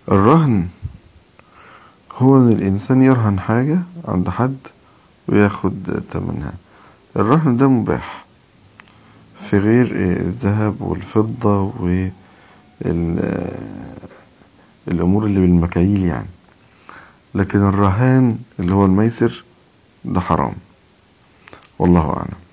الرهن هو ان الانسان يرهن حاجة عند حد وياخد تمنها. الرهن ده مباح في غير الذهب والفضة والامور اللي بالمكاييل يعني. لكن الرهان اللي هو الميسر ده حرام، والله اعلم.